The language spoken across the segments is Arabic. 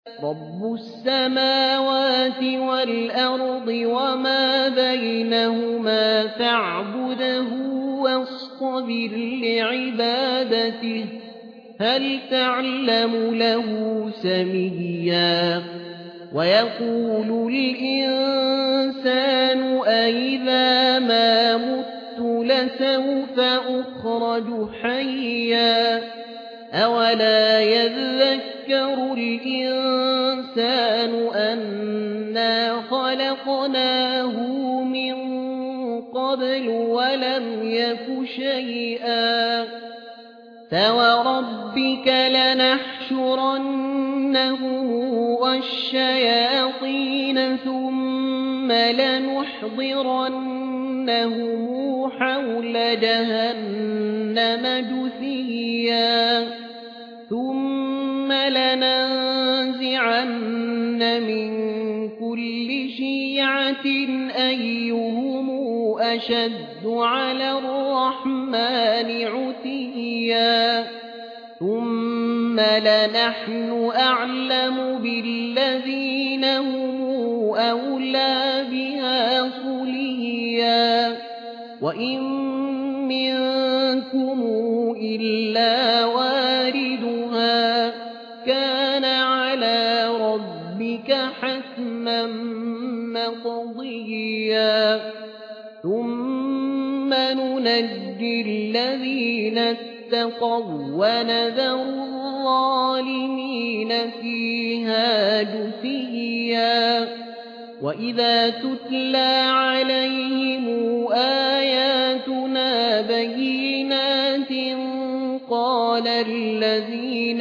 رب السماوات والأرض وما بينهما فاعبده واصطبر لعبادته هل تعلم له سميا ويقول الإنسان أئذا ما مت لسوف أخرج حيا أولا يذكر الإنسان أنا خلقناه من قبل ولم يك شيئا فوربك لنحشرنهم والشياطين ثم لنحضرنهم حول جهنم جثيا ثم لننزعن من كل شيعة أيهم أشد على الرحمن عتيا ثم لنحن أعلم بالذين هم أولى بها صليا وإن منكم إلا واردها كان على ربك حتما مقضيا ثم ننجي الذين اتقوا ونذر الظالمين فيها جثيا وإذا تتلى عليهم آياتنا بينات قال الذين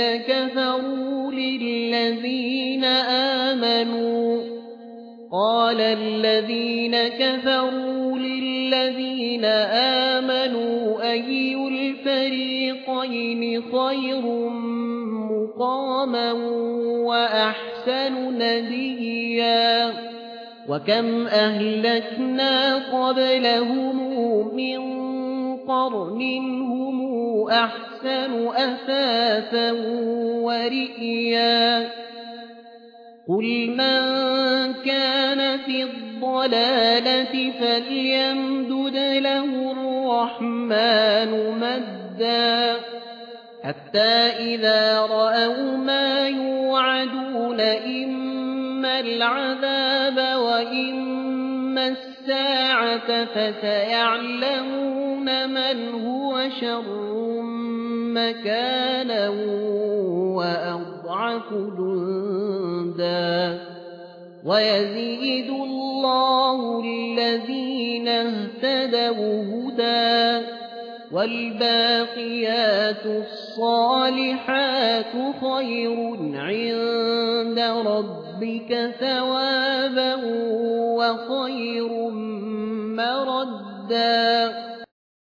كفروا للذين آمنوا أي الفريقين خير مقاما وأحسن نديا وكم أهلكنا قبلهم من قرن هم أحسن أثاثا ورئيا قل من كان في الضلالة فليمدد له الرحمن مدا حتى إذا رأوا ما يوعدون إما العذاب وإما الساعة فسيعلمون من هو شر مكانا وأضعف جندا ويزيد الله الذين اهتدوا هدى والباقيات الصالحات خير عند ربك ثوابا وخير مردا